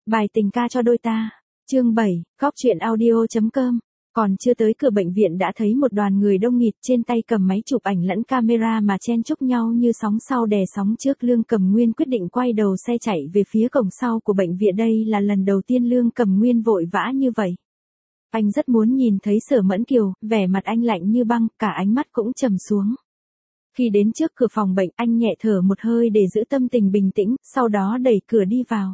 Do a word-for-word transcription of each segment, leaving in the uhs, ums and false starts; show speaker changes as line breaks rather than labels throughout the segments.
Bài tình ca cho đôi ta. Chương bảy, góc truyện audio chấm com. Còn chưa tới cửa bệnh viện đã thấy một đoàn người đông nghịt trên tay cầm máy chụp ảnh lẫn camera mà chen chúc nhau như sóng sau đè sóng trước. Lương Cầm Nguyên quyết định quay đầu xe chạy về phía cổng sau của bệnh viện. Đây là lần đầu tiên Lương Cầm Nguyên vội vã như vậy. Anh rất muốn nhìn thấy Sở Mẫn Kiều, vẻ mặt anh lạnh như băng, cả ánh mắt cũng trầm xuống. Khi đến trước cửa phòng bệnh, anh nhẹ thở một hơi để giữ tâm tình bình tĩnh, sau đó đẩy cửa đi vào.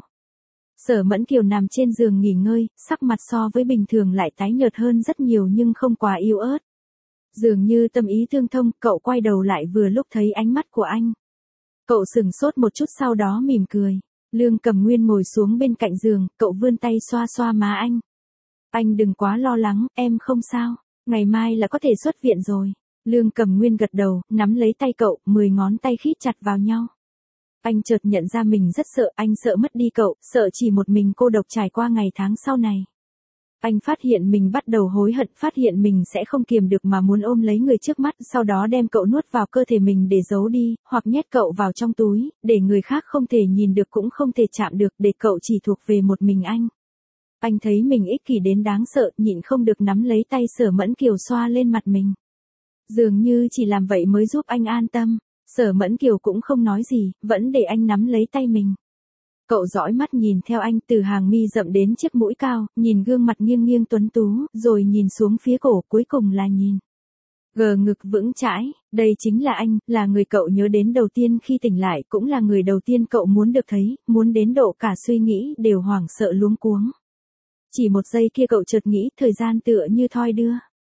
Sở Mẫn Kiều nằm trên giường nghỉ ngơi, sắc mặt so với bình thường lại tái nhợt hơn rất nhiều nhưng không quá yếu ớt. Dường như tâm ý tương thông, cậu quay đầu lại vừa lúc thấy ánh mắt của anh. Cậu sững sốt một chút sau đó mỉm cười. Lương Cầm Nguyên ngồi xuống bên cạnh giường, cậu vươn tay xoa xoa má anh. Anh đừng quá lo lắng, em không sao, ngày mai là có thể xuất viện rồi. Lương Cầm Nguyên gật đầu, nắm lấy tay cậu, mười ngón tay khít chặt vào nhau. Anh chợt nhận ra mình rất sợ, anh sợ mất đi cậu, sợ chỉ một mình cô độc trải qua ngày tháng sau này. Anh phát hiện mình bắt đầu hối hận, phát hiện mình sẽ không kiềm được mà muốn ôm lấy người trước mắt, sau đó đem cậu nuốt vào cơ thể mình để giấu đi, hoặc nhét cậu vào trong túi, để người khác không thể nhìn được cũng không thể chạm được, để cậu chỉ thuộc về một mình anh. Anh thấy mình ích kỷ đến đáng sợ, nhịn không được nắm lấy tay Sở Mẫn Kiều xoa lên mặt mình. Dường như chỉ làm vậy mới giúp anh an tâm. Sở Mẫn Kiều cũng không nói gì, vẫn để anh nắm lấy tay mình. Cậu dõi mắt nhìn theo anh từ hàng mi rậm đến chiếc mũi cao, nhìn gương mặt nghiêng nghiêng tuấn tú, rồi nhìn xuống phía cổ, cuối cùng là nhìn. Gờ ngực vững chãi, đây chính là anh, là người cậu nhớ đến đầu tiên khi tỉnh lại, cũng là người đầu tiên cậu muốn được thấy, muốn đến độ cả suy nghĩ đều hoảng sợ luống cuống. Chỉ một giây kia cậu chợt nghĩ thời gian tựa như thoi đưa.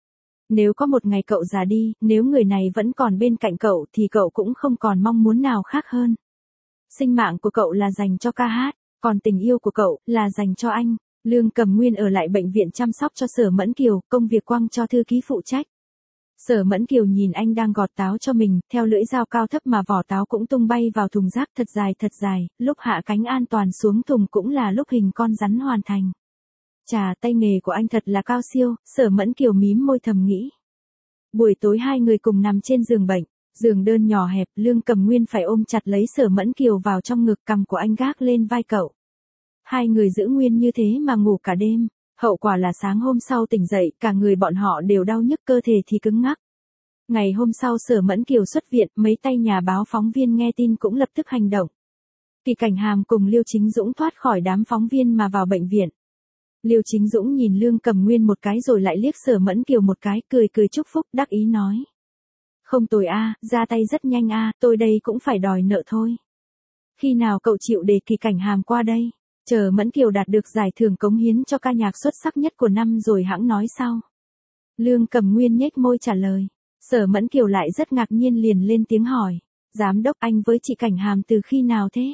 Nếu có một ngày cậu già đi, nếu người này vẫn còn bên cạnh cậu thì cậu cũng không còn mong muốn nào khác hơn. Sinh mạng của cậu là dành cho ca hát, còn tình yêu của cậu là dành cho anh. Lương Cầm Nguyên ở lại bệnh viện chăm sóc cho Sở Mẫn Kiều, công việc quăng cho thư ký phụ trách. Sở Mẫn Kiều nhìn anh đang gọt táo cho mình, theo lưỡi dao cao thấp mà vỏ táo cũng tung bay vào thùng rác thật dài thật dài, lúc hạ cánh an toàn xuống thùng cũng là lúc hình con rắn hoàn thành. Chà, tay nghề của anh thật là cao siêu, Sở Mẫn Kiều mím môi thầm nghĩ. Buổi tối hai người cùng nằm trên giường bệnh, giường đơn nhỏ hẹp, Lương Cầm Nguyên phải ôm chặt lấy Sở Mẫn Kiều vào trong ngực, cằm của anh gác lên vai cậu. Hai người giữ nguyên như thế mà ngủ cả đêm, hậu quả là sáng hôm sau tỉnh dậy, cả người bọn họ đều đau nhức, cơ thể thì cứng ngắc. Ngày hôm sau Sở Mẫn Kiều xuất viện, mấy tay nhà báo phóng viên nghe tin cũng lập tức hành động. Kỳ Cảnh Hàm cùng Liêu Chính Dũng thoát khỏi đám phóng viên mà vào bệnh viện. Liêu Chính Dũng nhìn Lương Cầm Nguyên một cái rồi lại liếc Sở Mẫn Kiều một cái, cười cười chúc phúc, đắc ý nói. Không tồi a, ra tay rất nhanh a, tôi đây cũng phải đòi nợ thôi. Khi nào cậu chịu để Kỳ Cảnh Hàm qua đây? Chờ Mẫn Kiều đạt được giải thưởng cống hiến cho ca nhạc xuất sắc nhất của năm rồi hẵng nói sau. Lương Cầm Nguyên nhếch môi trả lời. Sở Mẫn Kiều lại rất ngạc nhiên liền lên tiếng hỏi. Giám đốc, anh với chị Cảnh Hàm từ khi nào thế?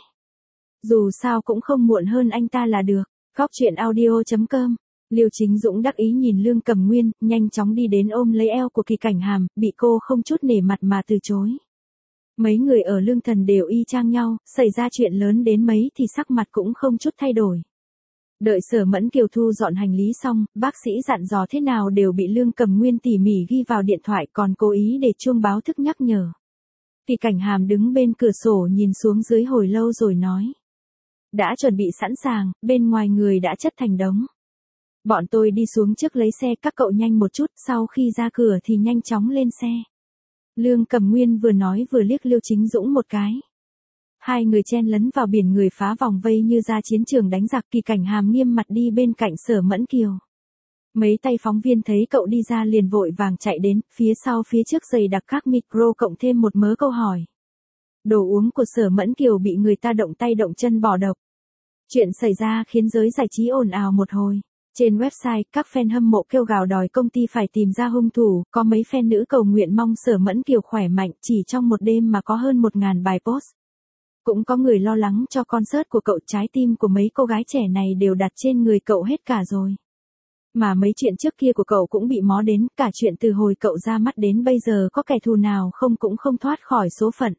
Dù sao cũng không muộn hơn anh ta là được. Góc truyện audio chấm com. Liêu Chính Dũng đắc ý nhìn Lương Cầm Nguyên, nhanh chóng đi đến ôm lấy eo của Kỳ Cảnh Hàm, bị cô không chút nể mặt mà từ chối. Mấy người ở Lương Thần đều y chang nhau, xảy ra chuyện lớn đến mấy thì sắc mặt cũng không chút thay đổi. Đợi Sở Mẫn Kiều thu dọn hành lý xong, bác sĩ dặn dò thế nào đều bị Lương Cầm Nguyên tỉ mỉ ghi vào điện thoại, còn cố ý để chuông báo thức nhắc nhở. Kỳ Cảnh Hàm đứng bên cửa sổ nhìn xuống dưới hồi lâu rồi nói. Đã chuẩn bị sẵn sàng, bên ngoài người đã chất thành đống. Bọn tôi đi xuống trước lấy xe, các cậu nhanh một chút, sau khi ra cửa thì nhanh chóng lên xe. Lương Cầm Nguyên vừa nói vừa liếc Liêu Chính Dũng một cái. Hai người chen lấn vào biển người phá vòng vây như ra chiến trường đánh giặc. Kỳ Cảnh Hàm nghiêm mặt đi bên cạnh Sở Mẫn Kiều. Mấy tay phóng viên thấy cậu đi ra liền vội vàng chạy đến, phía sau phía trước giày đặc các micro cộng thêm một mớ câu hỏi. Đồ uống của Sở Mẫn Kiều bị người ta động tay động chân bỏ độc. Chuyện xảy ra khiến giới giải trí ồn ào một hồi. Trên website, các fan hâm mộ kêu gào đòi công ty phải tìm ra hung thủ, có mấy fan nữ cầu nguyện mong Sở Mẫn Kiều khỏe mạnh, chỉ trong một đêm mà có hơn một ngàn bài post. Cũng có người lo lắng cho concert của cậu, trái tim của mấy cô gái trẻ này đều đặt trên người cậu hết cả rồi. Mà mấy chuyện trước kia của cậu cũng bị mó đến, cả chuyện từ hồi cậu ra mắt đến bây giờ có kẻ thù nào không cũng không thoát khỏi số phận.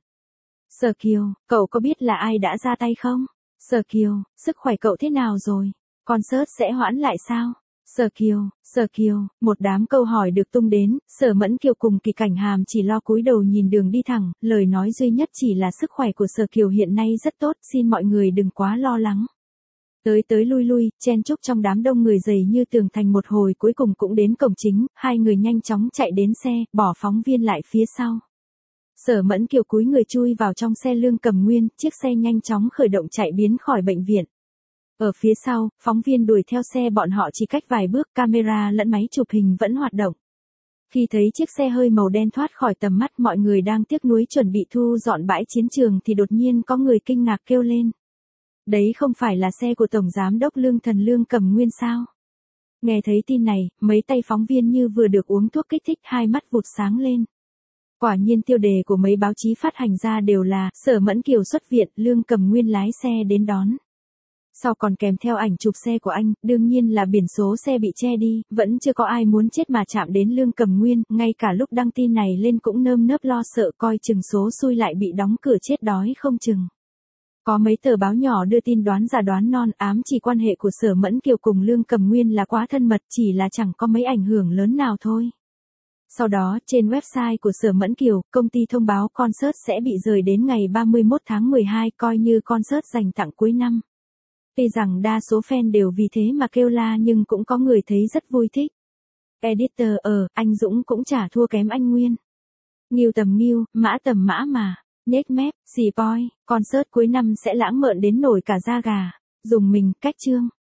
Sở Kiều, cậu có biết là ai đã ra tay không? Sở Kiều, sức khỏe cậu thế nào rồi? Concert sẽ hoãn lại sao? Sở Kiều, Sở Kiều, một đám câu hỏi được tung đến, Sở Mẫn Kiều cùng Kỳ Cảnh Hàm chỉ lo cúi đầu nhìn đường đi thẳng, lời nói duy nhất chỉ là sức khỏe của Sở Kiều hiện nay rất tốt, xin mọi người đừng quá lo lắng. Tới tới lui lui, chen chúc trong đám đông người dày như tường thành một hồi cuối cùng cũng đến cổng chính, hai người nhanh chóng chạy đến xe, bỏ phóng viên lại phía sau. Sở Mẫn Kiều cúi người chui vào trong xe Lương Cầm Nguyên, chiếc xe nhanh chóng khởi động chạy biến khỏi bệnh viện. Ở phía sau, phóng viên đuổi theo xe bọn họ chỉ cách vài bước, camera lẫn máy chụp hình vẫn hoạt động. Khi thấy chiếc xe hơi màu đen thoát khỏi tầm mắt mọi người đang tiếc nuối chuẩn bị thu dọn bãi chiến trường thì đột nhiên có người kinh ngạc kêu lên. Đấy không phải là xe của Tổng Giám đốc Lương Thần Lương Cầm Nguyên sao? Nghe thấy tin này, mấy tay phóng viên như vừa được uống thuốc kích thích hai mắt vụt sáng lên. Quả nhiên tiêu đề của mấy báo chí phát hành ra đều là Sở Mẫn Kiều xuất viện, Lương Cầm Nguyên lái xe đến đón. Sau còn kèm theo ảnh chụp xe của anh, đương nhiên là biển số xe bị che đi, vẫn chưa có ai muốn chết mà chạm đến Lương Cầm Nguyên, ngay cả lúc đăng tin này lên cũng nơm nớp lo sợ coi chừng số xui lại bị đóng cửa chết đói không chừng. Có mấy tờ báo nhỏ đưa tin đoán giả đoán non ám chỉ quan hệ của Sở Mẫn Kiều cùng Lương Cầm Nguyên là quá thân mật chỉ là chẳng có mấy ảnh hưởng lớn nào thôi. Sau đó, trên website của Sở Mẫn Kiều, công ty thông báo concert sẽ bị rời đến ngày ba mươi mốt tháng mười hai coi như concert dành tặng cuối năm. Tuy rằng đa số fan đều vì thế mà kêu la nhưng cũng có người thấy rất vui thích. Editor ờ, anh Dũng cũng chả thua kém anh Nguyên. Nghiêu tầm nghiêu, mã tầm mã mà. Nhếch mép, xì poi, concert cuối năm sẽ lãng mạn đến nổi cả da gà. Dùng mình, cách chương.